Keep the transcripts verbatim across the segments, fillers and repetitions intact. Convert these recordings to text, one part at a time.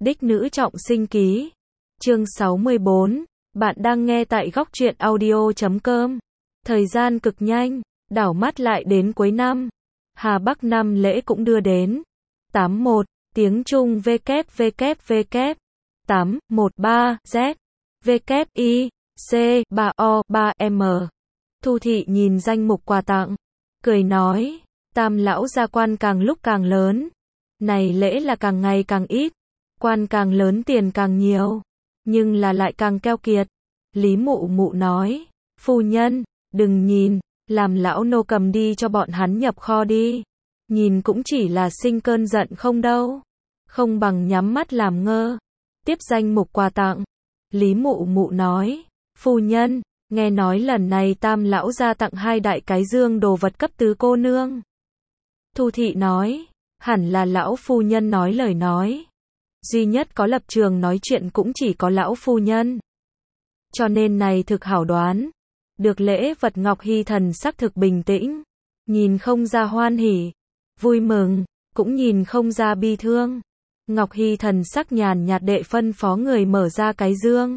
Đích nữ trọng sinh ký. Chương sáu mươi bốn. Bạn đang nghe tại góc truyện audio chấm com. Thời gian cực nhanh, đảo mắt lại đến cuối năm. Hà Bắc năm lễ cũng đưa đến. tám một. Tiếng Trung W W W. tám một ba Z. W I C ba O ba M. Thu Thị nhìn danh mục quà tặng, cười nói, Tam lão gia quan càng lúc càng lớn. Này lễ là càng ngày càng ít, quan càng lớn tiền càng nhiều, nhưng là lại càng keo kiệt. Lý Mụ Mụ nói, phu nhân, đừng nhìn, làm lão nô cầm đi cho bọn hắn nhập kho đi. Nhìn cũng chỉ là sinh cơn giận không đâu. Không bằng nhắm mắt làm ngơ. Tiếp danh mục quà tặng. Lý Mụ Mụ nói, phu nhân, nghe nói lần này Tam lão gia tặng hai đại cái dương đồ vật cấp tứ cô nương. Thu Thị nói, hẳn là lão phu nhân nói lời nói. Duy nhất có lập trường nói chuyện cũng chỉ có lão phu nhân. Cho nên này thực hảo đoán. Được lễ vật Ngọc Hy thần sắc thực bình tĩnh. Nhìn không ra hoan hỉ, vui mừng, cũng nhìn không ra bi thương. Ngọc Hy thần sắc nhàn nhạt đệ phân phó người mở ra cái dương.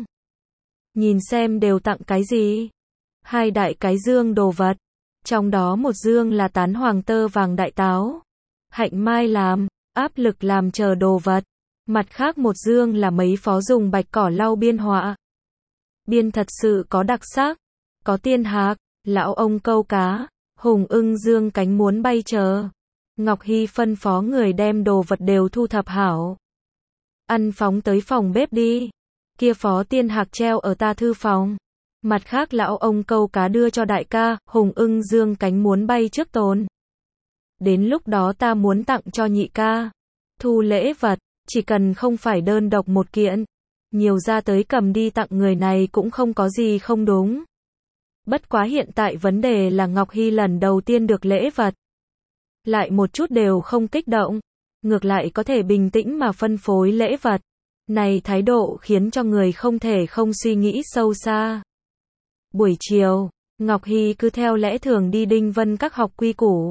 Nhìn xem đều tặng cái gì. Hai đại cái dương đồ vật. Trong đó một dương là tán hoàng tơ vàng đại táo, hạnh mai làm, áp lực làm chờ đồ vật. Mặt khác một dương là mấy phó dùng bạch cỏ lau biên họa. Biên thật sự có đặc sắc. Có tiên hạc, lão ông câu cá, hùng ưng dương cánh muốn bay chờ. Ngọc Hy phân phó người đem đồ vật đều thu thập hảo. Ăn phóng tới phòng bếp đi. Kia phó tiên hạc treo ở ta thư phòng. Mặt khác lão ông câu cá đưa cho đại ca, hùng ưng dương cánh muốn bay trước tồn. Đến lúc đó ta muốn tặng cho nhị ca. Thu lễ vật, chỉ cần không phải đơn độc một kiện. Nhiều ra tới cầm đi tặng người này cũng không có gì không đúng. Bất quá hiện tại vấn đề là Ngọc Hy lần đầu tiên được lễ vật. Lại một chút đều không kích động. Ngược lại có thể bình tĩnh mà phân phối lễ vật. Này thái độ khiến cho người không thể không suy nghĩ sâu xa. Buổi chiều, Ngọc Hy cứ theo lẽ thường đi Đinh Vân các học quy củ.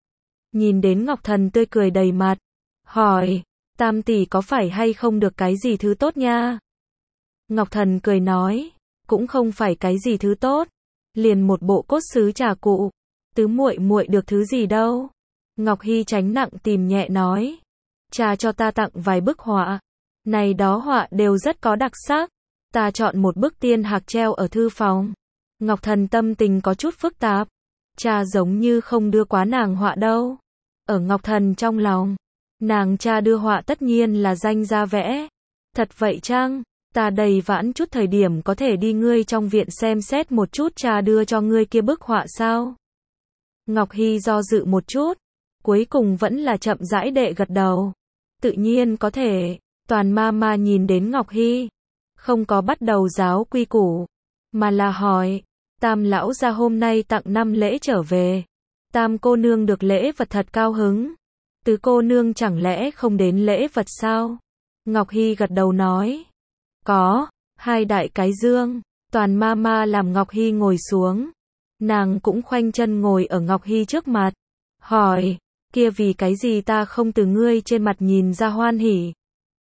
Nhìn đến Ngọc Thần tươi cười đầy mặt. Hỏi, Tam tỷ có phải hay không được cái gì thứ tốt nha? Ngọc Thần cười nói, cũng không phải cái gì thứ tốt. Liền một bộ cốt sứ trà cụ. Tứ muội muội được thứ gì đâu? Ngọc Hy tránh nặng tìm nhẹ nói, cha cho ta tặng vài bức họa. Này đó họa đều rất có đặc sắc. Ta chọn một bức tiên hạc treo ở thư phòng. Ngọc Thần tâm tình có chút phức tạp. Cha giống như không đưa quá nàng họa đâu. Ở Ngọc Thần trong lòng, nàng cha đưa họa tất nhiên là danh gia vẽ. Thật vậy chăng? Ta đầy vãn chút thời điểm có thể đi ngươi trong viện xem xét một chút cha đưa cho ngươi kia bức họa sao? Ngọc Hy do dự một chút, cuối cùng vẫn là chậm rãi đệ gật đầu. Tự nhiên có thể. Toàn ma ma nhìn đến Ngọc Hy, không có bắt đầu giáo quy củ, mà là hỏi, Tam lão gia hôm nay tặng năm lễ trở về. Tam cô nương được lễ vật thật cao hứng. Tứ cô nương chẳng lẽ không đến lễ vật sao? Ngọc Hy gật đầu nói, có, hai đại cái dương. Toàn ma ma làm Ngọc Hy ngồi xuống. Nàng cũng khoanh chân ngồi ở Ngọc Hy trước mặt. Hỏi, kia vì cái gì ta không từ ngươi trên mặt nhìn ra hoan hỉ?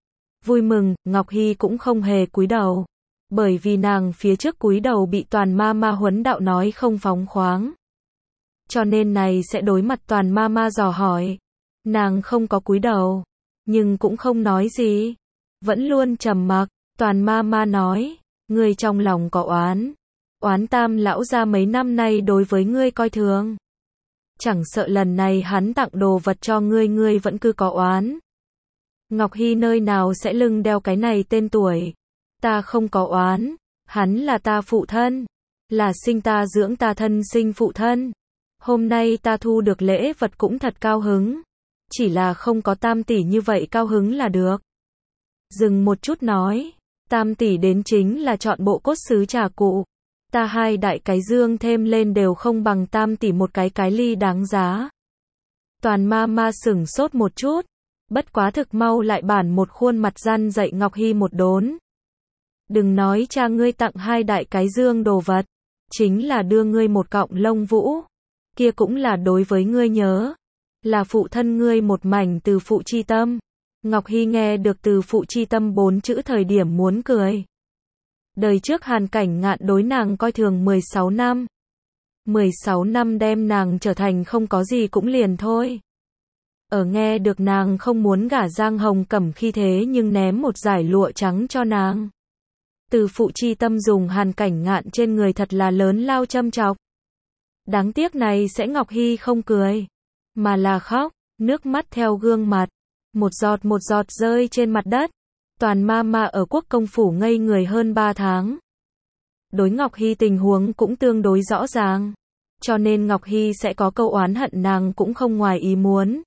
Vui mừng, Ngọc Hy cũng không hề cúi đầu. Bởi vì nàng phía trước cúi đầu bị toàn ma ma huấn đạo nói không phóng khoáng. Cho nên này sẽ đối mặt toàn ma ma dò hỏi. Nàng không có cúi đầu, nhưng cũng không nói gì. Vẫn luôn trầm mặc. Toàn ma ma nói, ngươi trong lòng có oán. Oán Tam lão gia mấy năm nay đối với ngươi coi thường. Chẳng sợ lần này hắn tặng đồ vật cho ngươi ngươi vẫn cứ có oán. Ngọc Hy nơi nào sẽ lưng đeo cái này tên tuổi. Ta không có oán. Hắn là ta phụ thân. Là sinh ta dưỡng ta thân sinh phụ thân. Hôm nay ta thu được lễ vật cũng thật cao hứng. Chỉ là không có Tam tỷ như vậy cao hứng là được. Dừng một chút nói. Tam tỷ đến chính là chọn bộ cốt sứ trà cụ. Ta hai đại cái dương thêm lên đều không bằng Tam tỷ một cái cái ly đáng giá. Toàn ma ma sửng sốt một chút. Bất quá thực mau lại bản một khuôn mặt răn dạy Ngọc Hy một đốn. Đừng nói cha ngươi tặng hai đại cái dương đồ vật. Chính là đưa ngươi một cọng lông vũ. Kia cũng là đối với ngươi nhớ. Là phụ thân ngươi một mảnh từ phụ chi tâm. Ngọc Hy nghe được từ phụ chi tâm bốn chữ thời điểm muốn cười. Đời trước Hàn Cảnh Ngạn đối nàng coi thường mười sáu năm. mười sáu năm đem nàng trở thành không có gì cũng liền thôi. Ở nghe được nàng không muốn gả Giang Hồng Cẩm khi thế nhưng ném một dải lụa trắng cho nàng. Từ phụ chi tâm dùng Hàn Cảnh Ngạn trên người thật là lớn lao châm chọc. Đáng tiếc này sẽ Ngọc Hy không cười, mà là khóc, nước mắt theo gương mặt, một giọt một giọt rơi trên mặt đất. Toàn ma ma ở quốc công phủ ngây người hơn ba tháng. Đối Ngọc Hy tình huống cũng tương đối rõ ràng, cho nên Ngọc Hy sẽ có câu oán hận nàng cũng không ngoài ý muốn.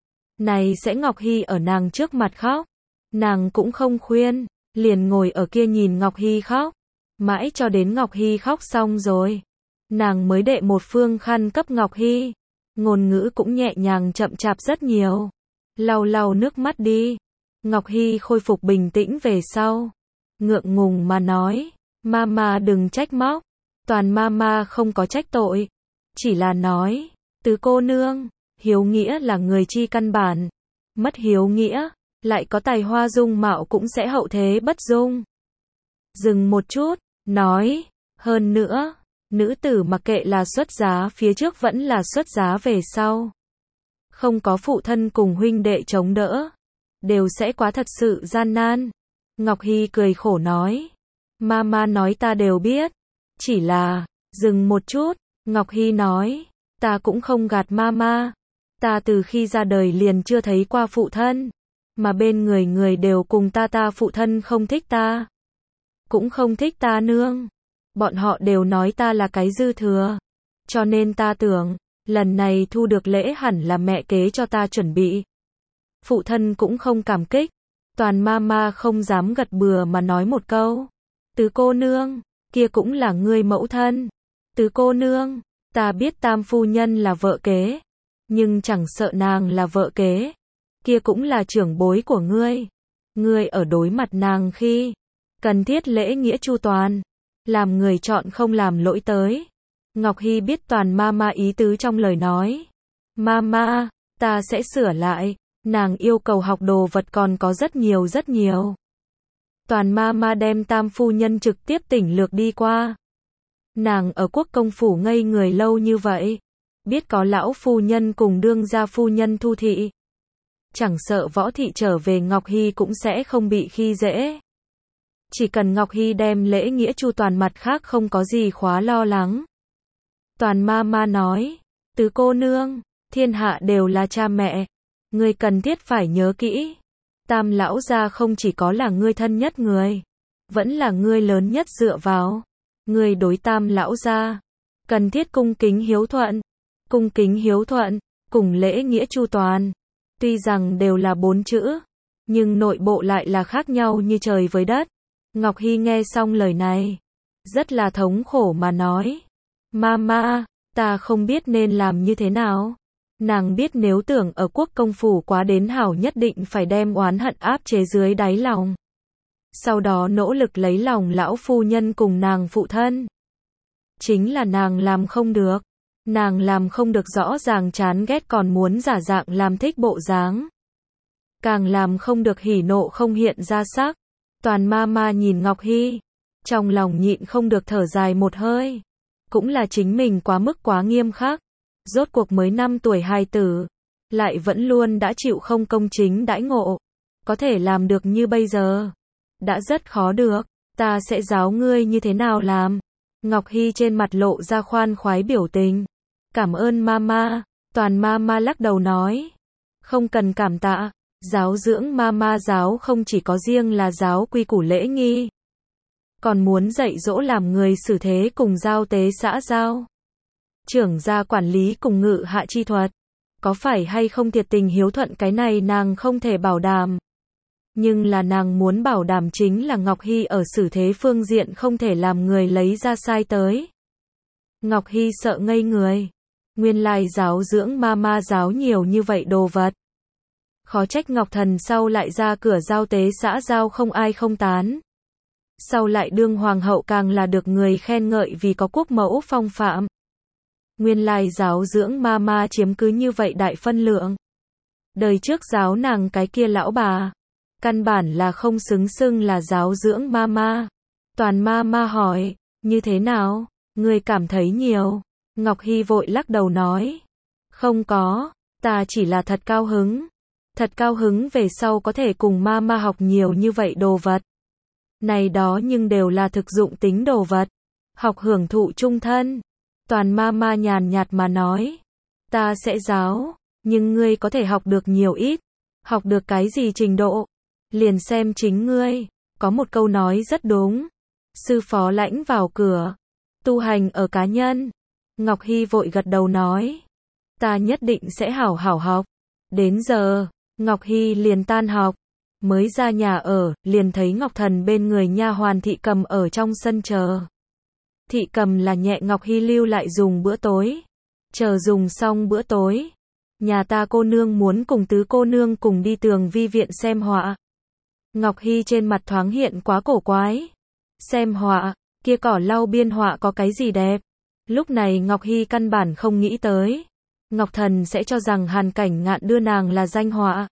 Này sẽ Ngọc Hy ở nàng trước mặt khóc, nàng cũng không khuyên, liền ngồi ở kia nhìn Ngọc Hy khóc, mãi cho đến Ngọc Hy khóc xong rồi, nàng mới đệ một phương khăn cấp Ngọc Hy, ngôn ngữ cũng nhẹ nhàng chậm chạp rất nhiều, lau lau nước mắt đi. Ngọc Hy khôi phục bình tĩnh về sau, ngượng ngùng mà nói, mama đừng trách móc, Toàn mama không có trách tội, chỉ là nói, tứ cô nương, hiếu nghĩa là người chi căn bản, mất hiếu nghĩa, lại có tài hoa dung mạo cũng sẽ hậu thế bất dung. Dừng một chút, nói, hơn nữa, nữ tử mặc kệ là xuất giá phía trước vẫn là xuất giá về sau, không có phụ thân cùng huynh đệ chống đỡ, đều sẽ quá thật sự gian nan. Ngọc Hy cười khổ nói, mama nói ta đều biết, chỉ là, dừng một chút, Ngọc Hy nói, ta cũng không gạt mama, ta từ khi ra đời liền chưa thấy qua phụ thân, mà bên người người đều cùng ta ta phụ thân không thích ta, cũng không thích ta nương, bọn họ đều nói ta là cái dư thừa, cho nên ta tưởng, lần này thu được lễ hẳn là mẹ kế cho ta chuẩn bị. Phụ thân cũng không cảm kích, Toàn mama không dám gật bừa mà nói một câu, tứ cô nương, kia cũng là ngươi mẫu thân, tứ cô nương, ta biết tam phu nhân là vợ kế, nhưng chẳng sợ nàng là vợ kế, kia cũng là trưởng bối của ngươi, ngươi ở đối mặt nàng khi, cần thiết lễ nghĩa chu toàn, làm người chọn không làm lỗi tới. Ngọc Hy biết Toàn mama ý tứ trong lời nói, mama, ta sẽ sửa lại, nàng yêu cầu học đồ vật còn có rất nhiều rất nhiều. Toàn mama đem tam phu nhân trực tiếp tỉnh lược đi qua. Nàng ở quốc công phủ ngây người lâu như vậy, biết có lão phu nhân cùng đương gia phu nhân Thu thị. Chẳng sợ Võ thị trở về Ngọc Hy cũng sẽ không bị khi dễ. Chỉ cần Ngọc Hy đem lễ nghĩa chu toàn mặt khác không có gì khóa lo lắng. Toàn mama nói, tứ cô nương, thiên hạ đều là cha mẹ, ngươi cần thiết phải nhớ kỹ. Tam lão gia không chỉ có là ngươi thân nhất người, vẫn là ngươi lớn nhất dựa vào. Ngươi đối tam lão gia, cần thiết cung kính hiếu thuận, cung kính hiếu thuận, cùng lễ nghĩa chu toàn. Tuy rằng đều là bốn chữ, nhưng nội bộ lại là khác nhau như trời với đất. Ngọc Hy nghe xong lời này, rất là thống khổ mà nói, mama, ta không biết nên làm như thế nào. Nàng biết nếu tưởng ở quốc công phủ quá đến hảo nhất định phải đem oán hận áp chế dưới đáy lòng. Sau đó nỗ lực lấy lòng lão phu nhân cùng nàng phụ thân. Chính là nàng làm không được. Nàng làm không được rõ ràng chán ghét còn muốn giả dạng làm thích bộ dáng. Càng làm không được hỉ nộ không hiện ra sắc. Toàn mama nhìn Ngọc Hy, trong lòng nhịn không được thở dài một hơi. Cũng là chính mình quá mức quá nghiêm khắc. Rốt cuộc mới năm tuổi hài tử, lại vẫn luôn đã chịu không công chính đãi ngộ. Có thể làm được như bây giờ, đã rất khó được, ta sẽ giáo ngươi như thế nào làm. Ngọc Hy trên mặt lộ ra khoan khoái biểu tình. Cảm ơn mama, Toàn mama lắc đầu nói. Không cần cảm tạ, giáo dưỡng mama giáo không chỉ có riêng là giáo quy củ lễ nghi. Còn muốn dạy dỗ làm người xử thế cùng giao tế xã giao. Trưởng gia quản lý cùng ngự hạ chi thuật. Có phải hay không thiệt tình hiếu thuận cái này nàng không thể bảo đảm. Nhưng là nàng muốn bảo đảm chính là Ngọc Hy ở xử thế phương diện không thể làm người lấy ra sai tới. Ngọc Hy sợ ngây người. Nguyên lai giáo dưỡng mama giáo nhiều như vậy đồ vật. Khó trách Ngọc Thần sau lại ra cửa giao tế xã giao không ai không tán. Sau lại đương hoàng hậu càng là được người khen ngợi vì có quốc mẫu phong phạm. Nguyên lai giáo dưỡng mama chiếm cứ như vậy đại phân lượng. Đời trước giáo nàng cái kia lão bà, căn bản là không xứng xưng là giáo dưỡng mama. Toàn mama hỏi, như thế nào, ngươi cảm thấy nhiều? Ngọc Hy vội lắc đầu nói, không có, ta chỉ là thật cao hứng. Thật cao hứng về sau có thể cùng mama học nhiều như vậy đồ vật. Này đó nhưng đều là thực dụng tính đồ vật. Học hưởng thụ chung thân. Toàn mama nhàn nhạt mà nói, ta sẽ giáo, nhưng ngươi có thể học được nhiều ít. Học được cái gì trình độ? Liền xem chính ngươi. Có một câu nói rất đúng. Sư phó lãnh vào cửa. Tu hành ở cá nhân. Ngọc Hy vội gật đầu nói, ta nhất định sẽ hảo hảo học. Đến giờ, Ngọc Hy liền tan học. Mới ra nhà ở, liền thấy Ngọc Thần bên người nha hoàn Thị Cầm ở trong sân chờ. Thị Cầm là nhẹ Ngọc Hy lưu lại dùng bữa tối. Chờ dùng xong bữa tối, nhà ta cô nương muốn cùng tứ cô nương cùng đi Tường Vi viện xem họa. Ngọc Hy trên mặt thoáng hiện quá cổ quái. Xem họa, kia cỏ lau biên họa có cái gì đẹp? Lúc này Ngọc Hy căn bản không nghĩ tới. Ngọc Thần sẽ cho rằng Hàn Cảnh Ngạn đưa nàng là danh họa.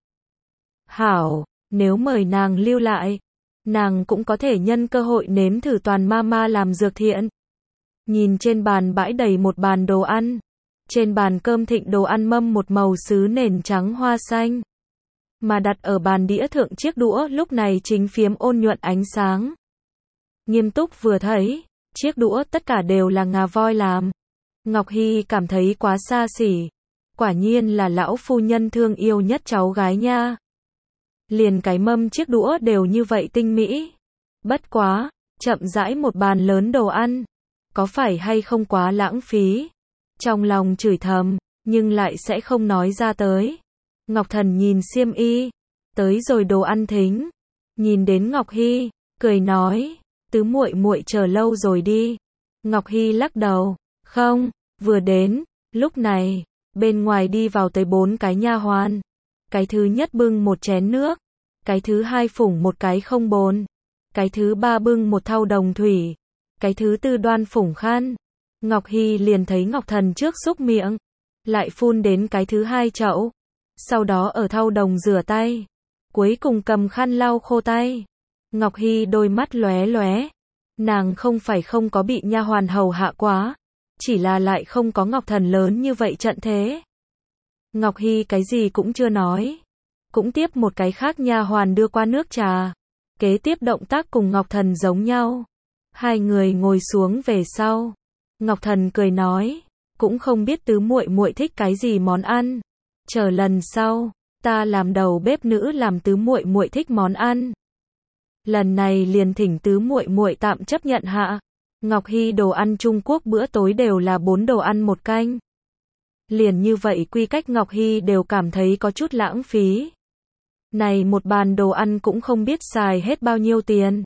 Hảo, nếu mời nàng lưu lại, nàng cũng có thể nhân cơ hội nếm thử Toàn mama làm dược thiện. Nhìn trên bàn bãi đầy một bàn đồ ăn. Trên bàn cơm thịnh đồ ăn mâm một màu sứ nền trắng hoa xanh. Mà đặt ở bàn đĩa thượng chiếc đũa lúc này chính phiếm ôn nhuận ánh sáng. Nghiêm túc vừa thấy, chiếc đũa tất cả đều là ngà voi làm. Ngọc Hy cảm thấy quá xa xỉ. Quả nhiên là lão phu nhân thương yêu nhất cháu gái nha. Liền cái mâm chiếc đũa đều như vậy tinh mỹ. Bất quá, chậm rãi một bàn lớn đồ ăn. Có phải hay không quá lãng phí? Trong lòng chửi thầm, nhưng lại sẽ không nói ra tới. Ngọc Thần nhìn xiêm y, tới rồi đồ ăn thính. Nhìn đến Ngọc Hy, cười nói, tứ muội muội chờ lâu rồi đi. Ngọc Hy lắc đầu, không, vừa đến, lúc này, bên ngoài đi vào tới bốn cái nha hoàn. Cái thứ nhất bưng một chén nước, cái thứ hai phủng một cái không bồn, cái thứ ba bưng một thau đồng thủy, cái thứ tư đoan phủng khăn. Ngọc Hy liền thấy Ngọc Thần trước xúc miệng, lại phun đến cái thứ hai chậu, sau đó ở thau đồng rửa tay, cuối cùng cầm khăn lau khô tay. Ngọc Hy đôi mắt lóe lóe, nàng không phải không có bị nha hoàn hầu hạ quá, chỉ là lại không có Ngọc Thần lớn như vậy trận thế. Ngọc Hy cái gì cũng chưa nói, cũng tiếp một cái khác nha hoàn đưa qua nước trà, kế tiếp động tác cùng Ngọc Thần giống nhau. Hai người ngồi xuống về sau, Ngọc Thần cười nói, cũng không biết tứ muội muội thích cái gì món ăn, chờ lần sau, ta làm đầu bếp nữ làm tứ muội muội thích món ăn. Lần này liền thỉnh tứ muội muội tạm chấp nhận hạ. Ngọc Hy đồ ăn Trung Quốc bữa tối đều là bốn đồ ăn một canh. Liền như vậy quy cách Ngọc Hy đều cảm thấy có chút lãng phí. Này một bàn đồ ăn cũng không biết xài hết bao nhiêu tiền.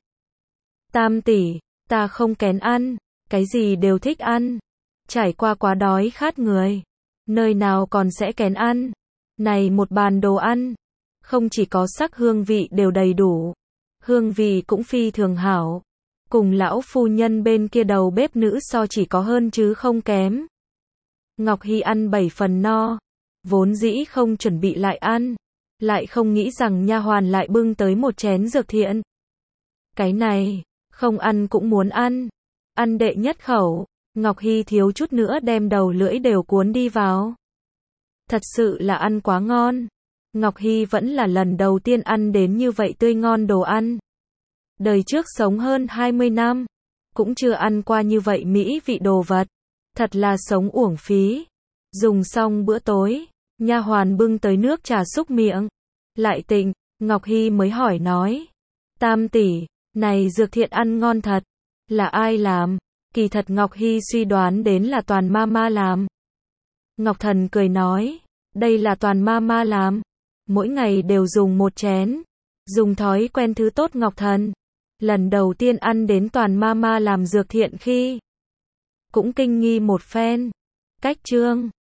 Tam tỷ, ta không kén ăn, cái gì đều thích ăn. Trải qua quá đói khát người, nơi nào còn sẽ kén ăn. Này một bàn đồ ăn, không chỉ có sắc hương vị đều đầy đủ, hương vị cũng phi thường hảo. Cùng lão phu nhân bên kia đầu bếp nữ so chỉ có hơn chứ không kém. Ngọc Hy ăn bảy phần no, vốn dĩ không chuẩn bị lại ăn, lại không nghĩ rằng nha hoàn lại bưng tới một chén dược thiện. Cái này, không ăn cũng muốn ăn. Ăn đệ nhất khẩu, Ngọc Hy thiếu chút nữa đem đầu lưỡi đều cuốn đi vào. Thật sự là ăn quá ngon. Ngọc Hy vẫn là lần đầu tiên ăn đến như vậy tươi ngon đồ ăn. Đời trước sống hơn hai mươi năm, cũng chưa ăn qua như vậy mỹ vị đồ vật. Thật là sống uổng phí. Dùng xong bữa tối, nha hoàn bưng tới nước trà xúc miệng. Lại tịnh, Ngọc Hy mới hỏi nói, tam tỷ, này dược thiện ăn ngon thật, là ai làm? Kỳ thật Ngọc Hy suy đoán đến là Toàn mama làm. Ngọc Thần cười nói, đây là Toàn mama làm, mỗi ngày đều dùng một chén, dùng thói quen thứ tốt. Ngọc Thần lần đầu tiên ăn đến Toàn mama làm dược thiện khi cũng kinh nghi một phen. Cách chương